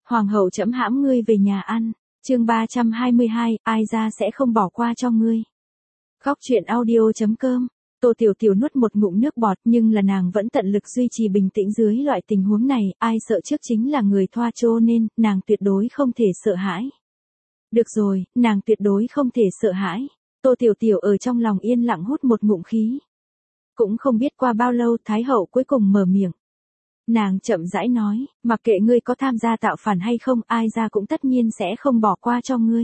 Hoàng hậu trẫm hãm ngươi về nhà ăn. Chương 322, ai ra sẽ không bỏ qua cho ngươi. Góc truyện audio.com. Tô Tiểu Tiểu nuốt một ngụm nước bọt, nhưng là nàng vẫn tận lực duy trì bình tĩnh dưới loại tình huống này, ai sợ trước chính là người thoa trô nên, nàng tuyệt đối không thể sợ hãi. Được rồi, nàng tuyệt đối không thể sợ hãi. Tô Tiểu Tiểu ở trong lòng yên lặng hút một ngụm khí. Cũng không biết qua bao lâu Thái hậu cuối cùng mở miệng. Nàng chậm rãi nói, mặc kệ ngươi có tham gia tạo phản hay không, ai ra cũng tất nhiên sẽ không bỏ qua cho ngươi.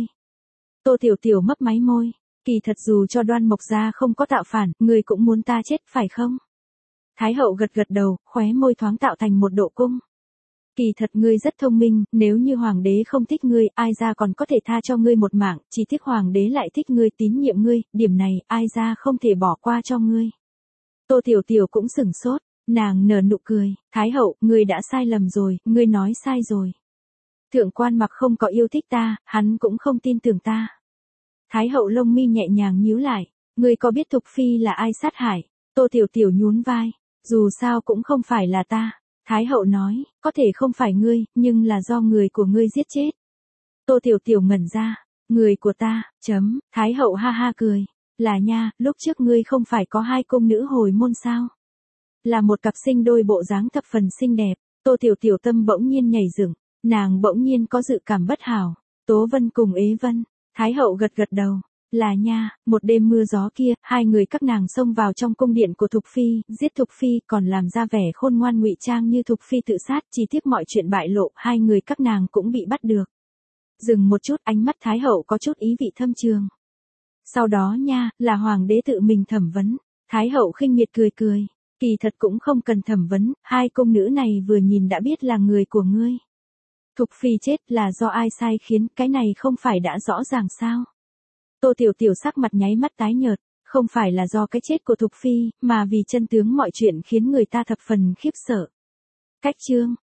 Tô Tiểu Tiểu mấp máy môi, kỳ thật dù cho Đoan Mộc gia không có tạo phản, ngươi cũng muốn ta chết phải không? Thái hậu gật gật đầu, khóe môi thoáng tạo thành một độ cung. Kỳ thật ngươi rất thông minh, nếu như hoàng đế không thích ngươi, ai ra còn có thể tha cho ngươi một mạng, chỉ tiếc hoàng đế lại thích ngươi, tín nhiệm ngươi, điểm này, ai ra không thể bỏ qua cho ngươi. Tô Tiểu Tiểu cũng sửng sốt, nàng nở nụ cười, Thái hậu, ngươi đã sai lầm rồi, ngươi nói sai rồi. Thượng quan Mặc không có yêu thích ta, hắn cũng không tin tưởng ta. Thái hậu lông mi nhẹ nhàng nhíu lại, ngươi có biết Thục Phi là ai sát hại? Tô Tiểu Tiểu nhún vai, dù sao cũng không phải là ta. Thái hậu nói, có thể không phải ngươi, nhưng là do người của ngươi giết chết. Tô Tiểu Tiểu ngẩn ra, người của ta, Thái hậu ha ha cười, là nha, lúc trước ngươi không phải có hai cung nữ hồi môn sao? Là một cặp sinh đôi bộ dáng thập phần xinh đẹp. Tô Tiểu Tiểu tâm bỗng nhiên nhảy dựng, nàng bỗng nhiên có dự cảm bất hảo. Tố Vân cùng Ế Vân. Thái hậu gật gật đầu, là nha, một đêm mưa gió kia, hai người các nàng xông vào trong cung điện của Thục Phi, giết Thục Phi, còn làm ra vẻ khôn ngoan ngụy trang như Thục Phi tự sát, chỉ tiếc mọi chuyện bại lộ, hai người các nàng cũng bị bắt được. Dừng một chút, ánh mắt Thái hậu có chút ý vị thâm trường. Sau đó nha, là hoàng đế tự mình thẩm vấn. Thái hậu khinh miệt cười cười, kỳ thật cũng không cần thẩm vấn, hai cung nữ này vừa nhìn đã biết là người của ngươi. Thục Phi chết là do ai sai khiến, cái này không phải đã rõ ràng sao? Tô Tiểu Tiểu sắc mặt nháy mắt tái nhợt, không phải là do cái chết của Thục Phi, mà vì chân tướng mọi chuyện khiến người ta thập phần khiếp sợ. Cách chương,